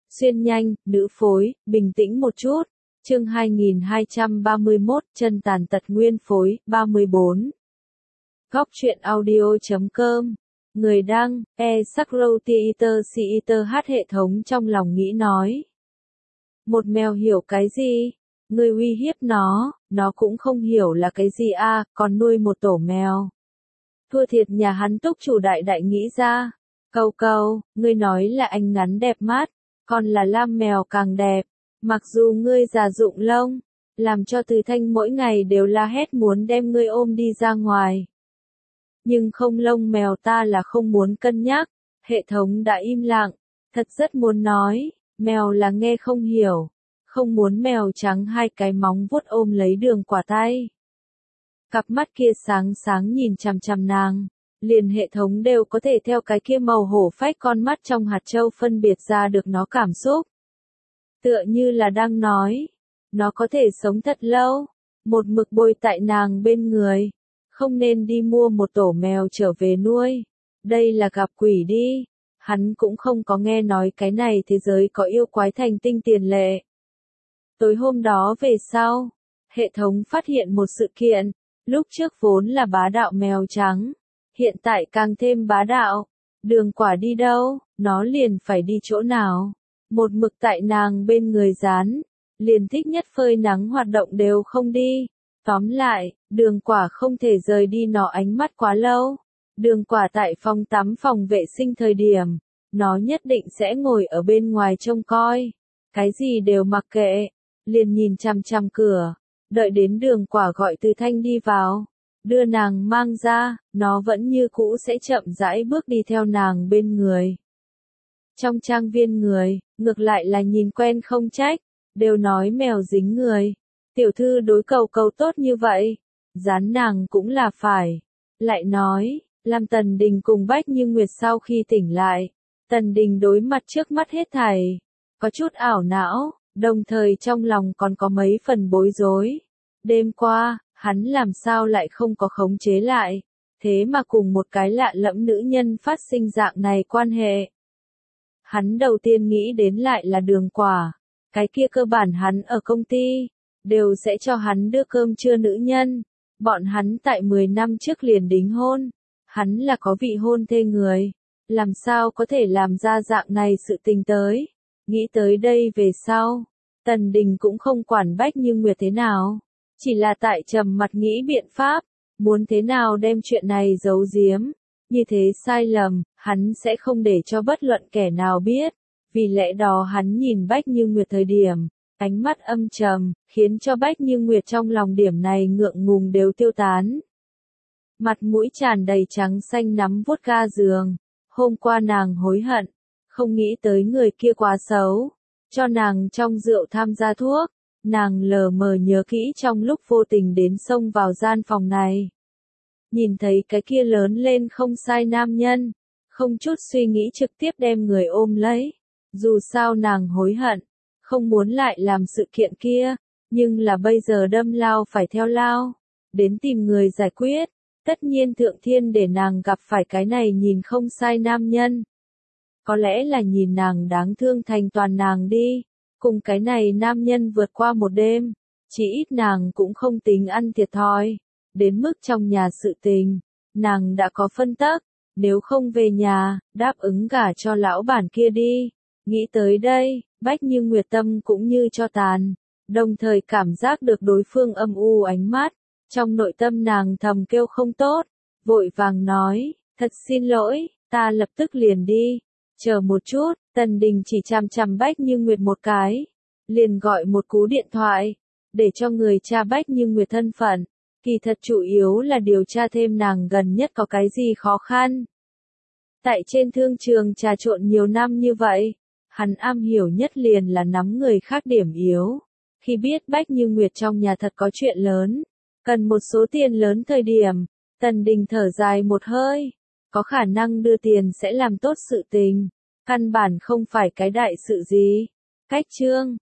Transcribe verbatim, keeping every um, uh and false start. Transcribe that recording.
Xuyên nhanh, nữ phối, bình tĩnh một chút. Chương hai nghìn hai trăm ba mươi mốt, chân tàn tật nguyên phối, ba mươi bốn. Góc truyện audio chấm com. Người đăng, e Sakrotheater Theater hát hệ thống trong lòng nghĩ nói. Một mèo hiểu cái gì? Người uy hiếp nó, nó cũng không hiểu là cái gì a, à, còn nuôi một tổ mèo. Thua thiệt nhà hắn túc chủ đại đại nghĩ ra. Câu câu, ngươi nói là anh ngắn đẹp mắt, còn là lam mèo càng đẹp. Mặc dù ngươi già rụng lông, làm cho Từ Thanh mỗi ngày đều la hét muốn đem ngươi ôm đi ra ngoài. Nhưng không, lông mèo ta là không muốn cân nhắc. Hệ thống đã im lặng, thật rất muốn nói, mèo là nghe không hiểu, không muốn mèo trắng hai cái móng vuốt ôm lấy Đường Quả tay. Cặp mắt kia sáng sáng nhìn chằm chằm nàng, liền hệ thống đều có thể theo cái kia màu hổ phách con mắt trong hạt châu phân biệt ra được nó cảm xúc. Tựa như là đang nói, nó có thể sống thật lâu, một mực bồi tại nàng bên người, không nên đi mua một tổ mèo trở về nuôi. Đây là gặp quỷ đi, hắn cũng không có nghe nói cái này thế giới có yêu quái thành tinh tiền lệ. Tối hôm đó về sau, hệ thống phát hiện một sự kiện, lúc trước vốn là bá đạo mèo trắng, hiện tại càng thêm bá đạo. Đường Quả đi đâu, nó liền phải đi chỗ nào. Một mực tại nàng bên người dán, liền thích nhất phơi nắng hoạt động đều không đi. Tóm lại, Đường Quả không thể rời đi nó ánh mắt quá lâu. Đường Quả tại phòng tắm phòng vệ sinh thời điểm, nó nhất định sẽ ngồi ở bên ngoài trông coi. Cái gì đều mặc kệ, liền nhìn chằm chằm cửa, đợi đến Đường Quả gọi Từ Thanh đi vào, đưa nàng mang ra, nó vẫn như cũ sẽ chậm rãi bước đi theo nàng bên người. Trong trang viên người, ngược lại là nhìn quen không trách, đều nói mèo dính người. Tiểu thư đối cầu cầu tốt như vậy, dán nàng cũng là phải. Lại nói, làm Tần Đình cùng Bách Như Nguyệt sau khi tỉnh lại, Tần Đình đối mặt trước mắt hết thảy, có chút ảo não, đồng thời trong lòng còn có mấy phần bối rối. Đêm qua, hắn làm sao lại không có khống chế lại, thế mà cùng một cái lạ lẫm nữ nhân phát sinh dạng này quan hệ. Hắn đầu tiên nghĩ đến lại là Đường Quả, cái kia cơ bản hắn ở công ty, đều sẽ cho hắn đưa cơm trưa nữ nhân, bọn hắn tại mười năm trước liền đính hôn, hắn là có vị hôn thê người, làm sao có thể làm ra dạng này sự tình tới. Nghĩ tới đây về sau, Tần Đình cũng không quản Bách Như Nguyệt thế nào, chỉ là tại trầm mặt nghĩ biện pháp, muốn thế nào đem chuyện này giấu giếm. Như thế sai lầm, hắn sẽ không để cho bất luận kẻ nào biết, vì lẽ đó hắn nhìn Bách Như Nguyệt thời điểm, ánh mắt âm trầm, khiến cho Bách Như Nguyệt trong lòng điểm này ngượng ngùng đều tiêu tán. Mặt mũi tràn đầy trắng xanh nắm vuốt ga giường, hôm qua nàng hối hận, không nghĩ tới người kia quá xấu, cho nàng trong rượu tham gia thuốc, nàng lờ mờ nhớ kỹ trong lúc vô tình đến xông vào gian phòng này. Nhìn thấy cái kia lớn lên không sai nam nhân, không chút suy nghĩ trực tiếp đem người ôm lấy. Dù sao nàng hối hận, không muốn lại làm sự kiện kia, nhưng là bây giờ đâm lao phải theo lao, đến tìm người giải quyết. Tất nhiên thượng thiên để nàng gặp phải cái này nhìn không sai nam nhân. Có lẽ là nhìn nàng đáng thương thành toàn nàng đi, cùng cái này nam nhân vượt qua một đêm, chỉ ít nàng cũng không tính ăn thiệt thòi. Đến mức trong nhà sự tình, nàng đã có phân tắc, nếu không về nhà, đáp ứng gả cho lão bản kia đi. Nghĩ tới đây, Bách Như Nguyệt tâm cũng như cho tàn, đồng thời cảm giác được đối phương âm u ánh mắt, trong nội tâm nàng thầm kêu không tốt, vội vàng nói, thật xin lỗi, ta lập tức liền đi, chờ một chút. Tần Đình chỉ chằm chằm Bách Như Nguyệt một cái, liền gọi một cú điện thoại, để cho người tra Bách Như Nguyệt thân phận. Kỳ thật chủ yếu là điều tra thêm nàng gần nhất có cái gì khó khăn. Tại trên thương trường trà trộn nhiều năm như vậy, hắn am hiểu nhất liền là nắm người khác điểm yếu. Khi biết Bách Như Nguyệt trong nhà thật có chuyện lớn, cần một số tiền lớn thời điểm, Tần Đình thở dài một hơi, có khả năng đưa tiền sẽ làm tốt sự tình, căn bản không phải cái đại sự gì. Cách chương